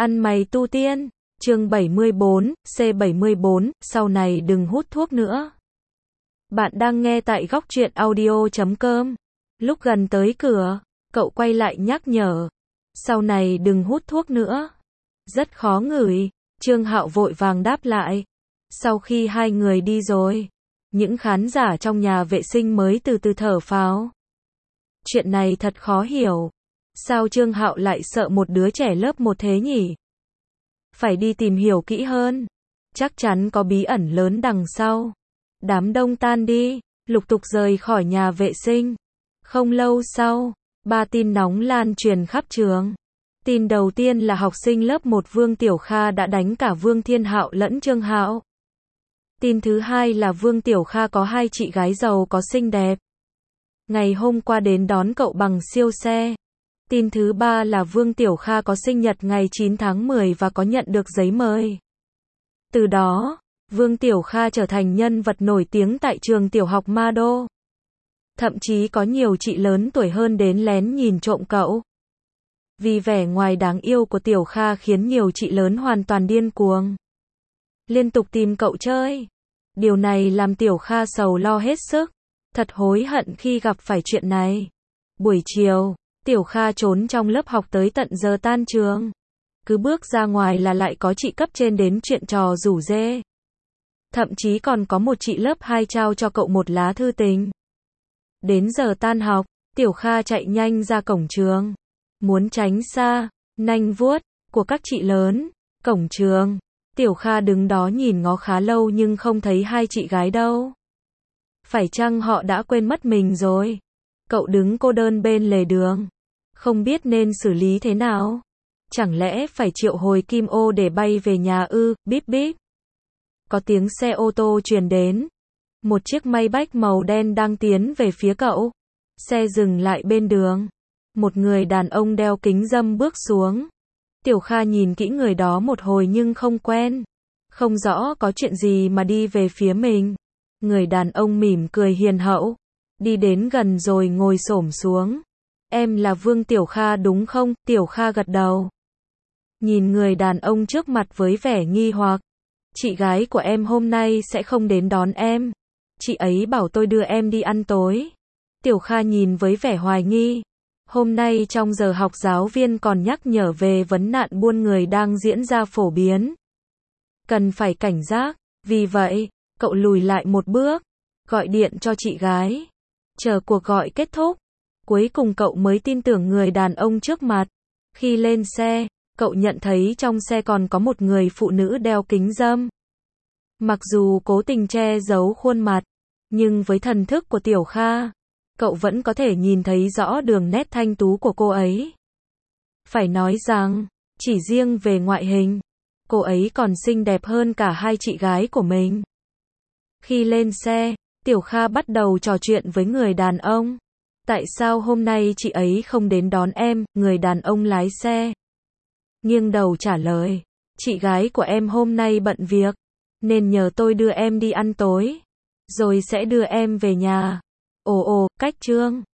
Ăn mày tu tiên, chương 74, C74, sau này đừng hút thuốc nữa. Bạn đang nghe tại góc truyện audio.com. Lúc gần tới cửa, cậu quay lại nhắc nhở. Sau này đừng hút thuốc nữa. Rất khó ngửi, Trương Hạo vội vàng đáp lại. Sau khi hai người đi rồi, những khán giả trong nhà vệ sinh mới từ từ thở phào. Chuyện này thật khó hiểu. Sao Trương Hạo lại sợ một đứa trẻ lớp 1 thế nhỉ? Phải đi tìm hiểu kỹ hơn. Chắc chắn có bí ẩn lớn đằng sau. Đám đông tan đi, lục tục rời khỏi nhà vệ sinh. Không lâu sau, 3 tin nóng lan truyền khắp trường. Tin đầu tiên là học sinh lớp 1 Vương Tiểu Kha đã đánh cả Vương Thiên Hạo lẫn Trương Hạo. Tin thứ hai là Vương Tiểu Kha có 2 chị gái giàu có xinh đẹp. Ngày hôm qua đến đón cậu bằng siêu xe. Tin thứ ba là Vương Tiểu Kha có sinh nhật ngày 9 tháng 10 và có nhận được giấy mời. Từ đó, Vương Tiểu Kha trở thành nhân vật nổi tiếng tại trường tiểu học Ma Đô. Thậm chí có nhiều chị lớn tuổi hơn đến lén nhìn trộm cậu. Vì vẻ ngoài đáng yêu của Tiểu Kha khiến nhiều chị lớn hoàn toàn điên cuồng. Liên tục tìm cậu chơi. Điều này làm Tiểu Kha sầu lo hết sức. Thật hối hận khi gặp phải chuyện này. Buổi chiều, Tiểu Kha trốn trong lớp học tới tận giờ tan trường. Cứ bước ra ngoài là lại có chị cấp trên đến chuyện trò rủ rê. Thậm chí còn có một chị lớp 2 trao cho cậu một lá thư tình. Đến giờ tan học, Tiểu Kha chạy nhanh ra cổng trường. Muốn tránh xa, nanh vuốt, của các chị lớn. Cổng trường, Tiểu Kha đứng đó nhìn ngó khá lâu nhưng không thấy hai chị gái đâu. Phải chăng họ đã quên mất mình rồi? Cậu đứng cô đơn bên lề đường. Không biết nên xử lý thế nào. Chẳng lẽ phải triệu hồi Kim Ô để bay về nhà ư? Bíp bíp. Có tiếng xe ô tô truyền đến. Một chiếc Maybach màu đen đang tiến về phía cậu. Xe dừng lại bên đường. Một người đàn ông đeo kính râm bước xuống. Tiểu Kha nhìn kỹ người đó một hồi nhưng không quen. Không rõ có chuyện gì mà đi về phía mình. Người đàn ông mỉm cười hiền hậu. Đi đến gần rồi ngồi xổm xuống. Em là Vương Tiểu Kha đúng không? Tiểu Kha gật đầu. Nhìn người đàn ông trước mặt với vẻ nghi hoặc. Chị gái của em hôm nay sẽ không đến đón em. Chị ấy bảo tôi đưa em đi ăn tối. Tiểu Kha nhìn với vẻ hoài nghi. Hôm nay trong giờ học giáo viên còn nhắc nhở về vấn nạn buôn người đang diễn ra phổ biến. Cần phải cảnh giác. Vì vậy, cậu lùi lại một bước. Gọi điện cho chị gái. Chờ cuộc gọi kết thúc. Cuối cùng cậu mới tin tưởng người đàn ông trước mặt. Khi lên xe, cậu nhận thấy trong xe còn có một người phụ nữ đeo kính râm. Mặc dù cố tình che giấu khuôn mặt, nhưng với thần thức của Tiểu Kha, cậu vẫn có thể nhìn thấy rõ đường nét thanh tú của cô ấy. Phải nói rằng, chỉ riêng về ngoại hình, cô ấy còn xinh đẹp hơn cả hai chị gái của mình. Khi lên xe, Tiểu Kha bắt đầu trò chuyện với người đàn ông. Tại sao hôm nay chị ấy không đến đón em? Người đàn ông lái xe nghiêng đầu trả lời. Chị gái của em hôm nay bận việc, nên nhờ tôi đưa em đi ăn tối, rồi sẽ đưa em về nhà. Ồ, cách Trương